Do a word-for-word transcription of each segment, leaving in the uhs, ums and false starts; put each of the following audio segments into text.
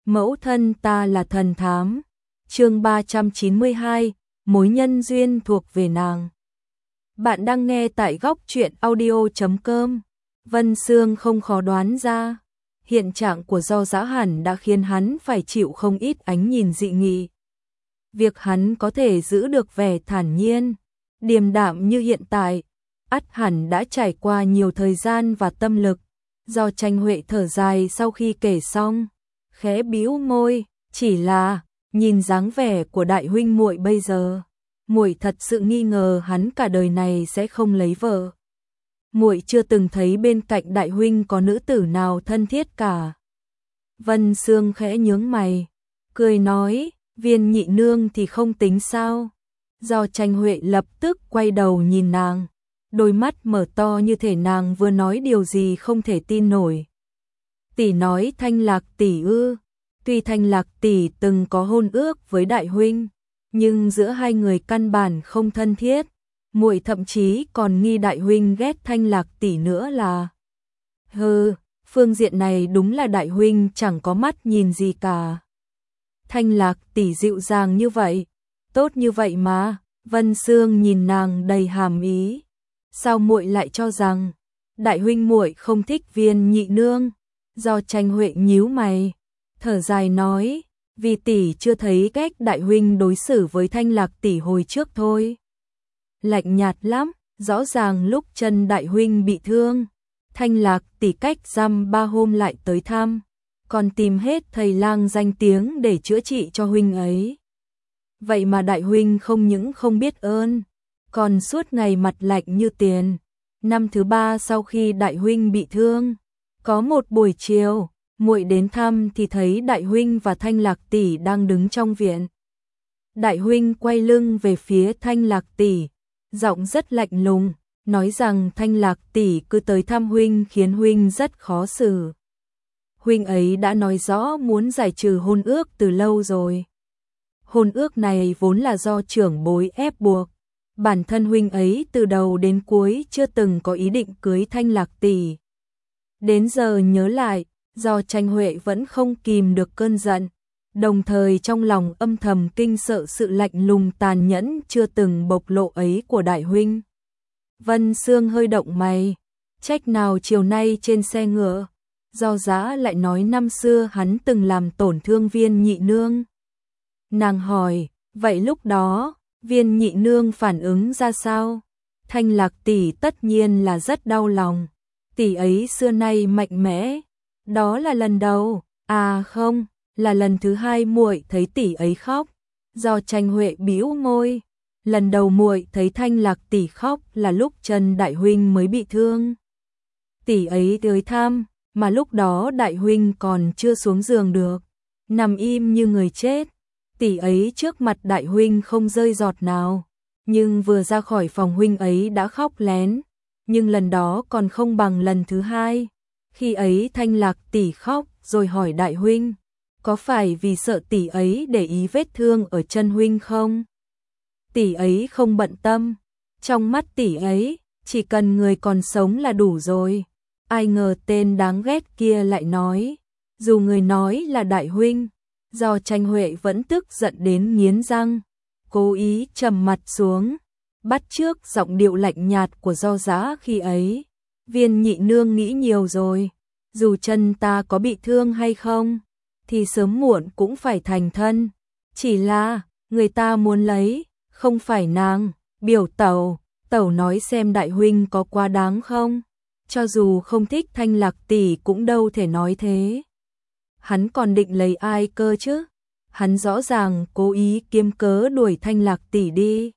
Mẫu thân ta là thần thám. Chương ba trăm chín mươi hai, mối nhân duyên thuộc về nàng. Bạn đang nghe tại góc truyện audio chấm com. Vân Sương không khó đoán ra, hiện trạng của Do Giá hẳn đã khiến hắn phải chịu không ít ánh nhìn dị nghị. Việc hắn có thể giữ được vẻ thản nhiên, điềm đạm như hiện tại, ắt hẳn đã trải qua nhiều thời gian và tâm lực. Do Tranh Huệ thở dài sau khi kể xong, khẽ bĩu môi, chỉ là nhìn dáng vẻ của đại huynh muội bây giờ, muội thật sự nghi ngờ hắn cả đời này sẽ không lấy vợ. Muội chưa từng thấy bên cạnh đại huynh có nữ tử nào thân thiết cả. Vân Sương khẽ nhướng mày, cười nói, Viên nhị nương thì không tính sao? Do Tranh Huệ lập tức quay đầu nhìn nàng, đôi mắt mở to như thể nàng vừa nói điều gì không thể tin nổi. Tỷ nói Thanh Lạc tỷ ư? Tuy Thanh Lạc tỷ từng có hôn ước với đại huynh, nhưng giữa hai người căn bản không thân thiết. Muội thậm chí còn nghi đại huynh ghét Thanh Lạc tỷ nữa là. Hừ, phương diện này đúng là đại huynh chẳng có mắt nhìn gì cả. Thanh Lạc tỷ dịu dàng như vậy, tốt như vậy mà. Vân Sương nhìn nàng đầy hàm ý. Sao muội lại cho rằng đại huynh muội không thích Viên nhị nương? Do Tranh Huệ nhíu mày, thở dài nói, vì tỷ chưa thấy cách đại huynh đối xử với Thanh Lạc tỷ hồi trước thôi. Lạnh nhạt lắm, rõ ràng lúc chân đại huynh bị thương, Thanh Lạc tỷ cách dăm ba hôm lại tới thăm, còn tìm hết thầy lang danh tiếng để chữa trị cho huynh ấy. Vậy mà đại huynh không những không biết ơn, còn suốt ngày mặt lạnh như tiền. Năm thứ ba sau khi đại huynh bị thương, có một buổi chiều, muội đến thăm thì thấy đại huynh và Thanh Lạc tỷ đang đứng trong viện. Đại huynh quay lưng về phía Thanh Lạc tỷ, giọng rất lạnh lùng, nói rằng Thanh Lạc tỷ cứ tới thăm huynh khiến huynh rất khó xử. Huynh ấy đã nói rõ muốn giải trừ hôn ước từ lâu rồi. Hôn ước này vốn là do trưởng bối ép buộc. Bản thân huynh ấy từ đầu đến cuối chưa từng có ý định cưới Thanh Lạc tỷ. Đến giờ nhớ lại, Do Tranh Huệ vẫn không kìm được cơn giận, đồng thời trong lòng âm thầm kinh sợ sự lạnh lùng tàn nhẫn chưa từng bộc lộ ấy của đại huynh. Vân Sương hơi động mày, trách nào chiều nay trên xe ngựa, Do Giá lại nói năm xưa hắn từng làm tổn thương Viên nhị nương. Nàng hỏi, vậy lúc đó, Viên nhị nương phản ứng ra sao? Thanh Lạc tỷ tất nhiên là rất đau lòng, tỷ ấy xưa nay mạnh mẽ, đó là lần đầu, à không, là lần thứ hai muội thấy tỷ ấy khóc. Do Tranh Huệ bĩu môi, lần đầu muội thấy Thanh Lạc tỷ khóc là lúc Trần đại huynh mới bị thương. Tỷ ấy tới thăm, mà lúc đó đại huynh còn chưa xuống giường được, nằm im như người chết. Tỷ ấy trước mặt đại huynh không rơi giọt nào, nhưng vừa ra khỏi phòng huynh ấy đã khóc lén, nhưng lần đó còn không bằng lần thứ hai. Khi ấy Thanh Lạc tỷ khóc rồi hỏi đại huynh, có phải vì sợ tỷ ấy để ý vết thương ở chân huynh không? Tỷ ấy không bận tâm, trong mắt tỷ ấy, chỉ cần người còn sống là đủ rồi. Ai ngờ tên đáng ghét kia lại nói, dù người nói là đại huynh. Do Tranh Huệ vẫn tức giận đến nghiến răng, cố ý trầm mặt xuống, bắt chước giọng điệu lạnh nhạt của Do Giá khi ấy. Viên nhị nương nghĩ nhiều rồi, dù chân ta có bị thương hay không, thì sớm muộn cũng phải thành thân. Chỉ là, người ta muốn lấy, không phải nàng. Biểu tẩu, tẩu nói xem đại huynh có quá đáng không? Cho dù không thích Thanh Lạc tỷ cũng đâu thể nói thế. Hắn còn định lấy ai cơ chứ? Hắn rõ ràng cố ý kiếm cớ đuổi Thanh Lạc tỷ đi.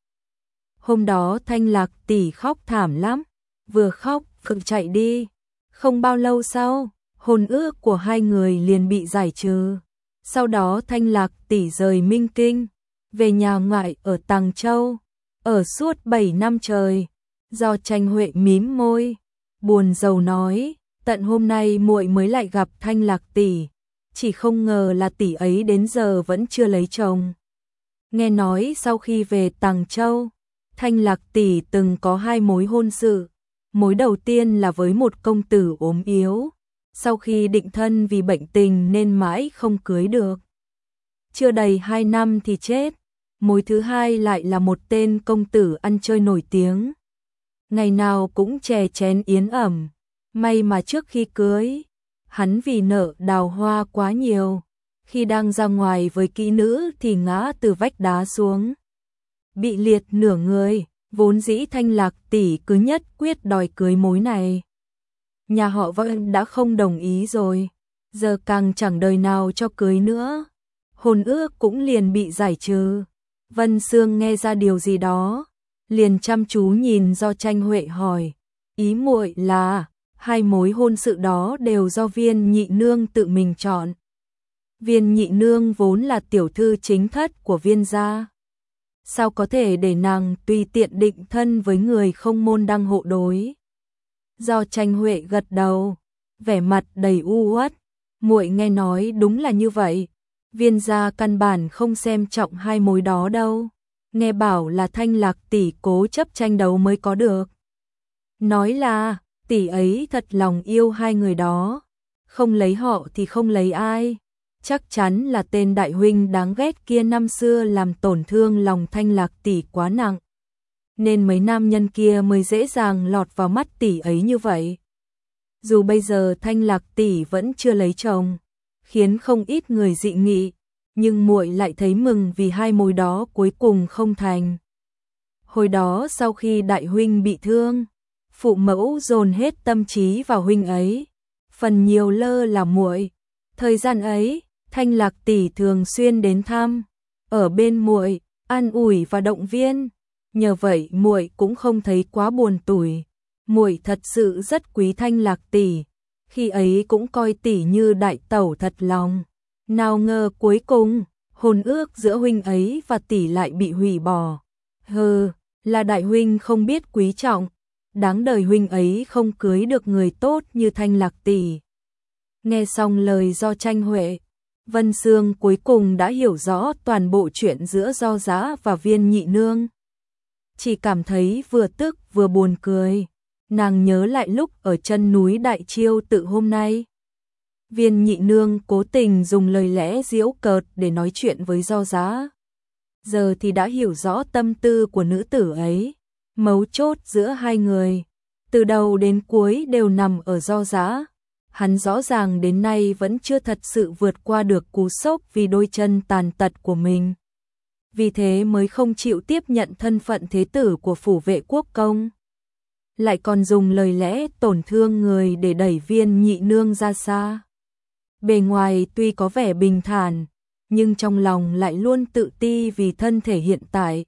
Hôm đó Thanh Lạc tỷ khóc thảm lắm, vừa khóc vừa chạy đi. Không bao lâu sau, hôn ước của hai người liền bị giải trừ. Sau đó Thanh Lạc tỷ rời Minh Kinh, về nhà ngoại ở Tàng Châu, ở suốt bảy năm trời. Do Tranh Huệ mím môi, buồn rầu nói, tận hôm nay muội mới lại gặp Thanh Lạc tỷ, chỉ không ngờ là tỷ ấy đến giờ vẫn chưa lấy chồng. Nghe nói sau khi về Tàng Châu, Thanh Lạc tỷ từng có hai mối hôn sự. Mối đầu tiên là với một công tử ốm yếu, sau khi định thân vì bệnh tình nên mãi không cưới được. Chưa đầy hai năm thì chết, mối thứ hai lại là một tên công tử ăn chơi nổi tiếng. Ngày nào cũng chè chén yến ẩm, may mà trước khi cưới, hắn vì nợ đào hoa quá nhiều, khi đang ra ngoài với kỹ nữ thì ngã từ vách đá xuống, bị liệt nửa người. Vốn dĩ Thanh Lạc tỷ cứ nhất quyết đòi cưới mối này. Nhà họ Vân đã không đồng ý rồi, giờ càng chẳng đời nào cho cưới nữa. Hôn ước cũng liền bị giải trừ. Vân Sương nghe ra điều gì đó, liền chăm chú nhìn Do Tranh Huệ hỏi, ý muội là hai mối hôn sự đó đều do Viên nhị nương tự mình chọn. Viên nhị nương vốn là tiểu thư chính thất của Viên gia, sao có thể để nàng tùy tiện định thân với người không môn đăng hộ đối. Do Tranh Huệ gật đầu, vẻ mặt đầy u uất, muội nghe nói đúng là như vậy. Viên gia căn bản không xem trọng hai mối đó đâu, nghe bảo là Thanh Lạc tỷ cố chấp tranh đấu mới có được. Nói là tỷ ấy thật lòng yêu hai người đó, không lấy họ thì không lấy ai. Chắc chắn là tên đại huynh đáng ghét kia năm xưa làm tổn thương lòng Thanh Lạc tỷ quá nặng, nên mấy nam nhân kia mới dễ dàng lọt vào mắt tỷ ấy như vậy. Dù bây giờ Thanh Lạc tỷ vẫn chưa lấy chồng, khiến không ít người dị nghị, nhưng muội lại thấy mừng vì hai mối đó cuối cùng không thành. Hồi đó sau khi đại huynh bị thương, phụ mẫu dồn hết tâm trí vào huynh ấy, phần nhiều lơ là muội. Thời gian ấy, Thanh Lạc tỷ thường xuyên đến thăm, ở bên muội, an ủi và động viên, nhờ vậy muội cũng không thấy quá buồn tủi. Muội thật sự rất quý Thanh Lạc tỷ, khi ấy cũng coi tỷ như đại tẩu thật lòng. Nào ngờ cuối cùng, hôn ước giữa huynh ấy và tỷ lại bị hủy bỏ. Hừ, là đại huynh không biết quý trọng, đáng đời huynh ấy không cưới được người tốt như Thanh Lạc tỷ. Nghe xong lời Do Tranh Huệ, Vân Sương cuối cùng đã hiểu rõ toàn bộ chuyện giữa Do Dã và Viên nhị nương. Chỉ cảm thấy vừa tức vừa buồn cười, nàng nhớ lại lúc ở chân núi Đại Chiêu tự hôm nay. Viên nhị nương cố tình dùng lời lẽ giễu cợt để nói chuyện với Do Dã. Giờ thì đã hiểu rõ tâm tư của nữ tử ấy, mấu chốt giữa hai người, từ đầu đến cuối đều nằm ở Do Dã. Hắn rõ ràng đến nay vẫn chưa thật sự vượt qua được cú sốc vì đôi chân tàn tật của mình. Vì thế mới không chịu tiếp nhận thân phận thế tử của phủ vệ quốc công. Lại còn dùng lời lẽ tổn thương người để đẩy Viên nhị nương ra xa. Bề ngoài tuy có vẻ bình thản, nhưng trong lòng lại luôn tự ti vì thân thể hiện tại.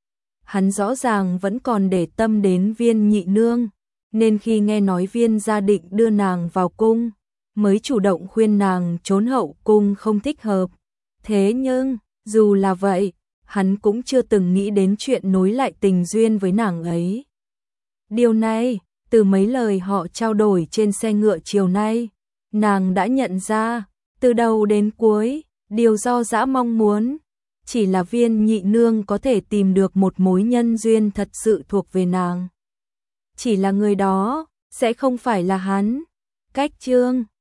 Hắn rõ ràng vẫn còn để tâm đến Viên nhị nương, nên khi nghe nói Viên gia định đưa nàng vào cung, mới chủ động khuyên nàng trốn hậu cung không thích hợp. Thế nhưng, dù là vậy, hắn cũng chưa từng nghĩ đến chuyện nối lại tình duyên với nàng ấy. Điều này, từ mấy lời họ trao đổi trên xe ngựa chiều nay, nàng đã nhận ra, từ đầu đến cuối, điều Do Dã mong muốn, chỉ là Viên nhị nương có thể tìm được một mối nhân duyên thật sự thuộc về nàng. Chỉ là người đó, sẽ không phải là hắn. Cách chương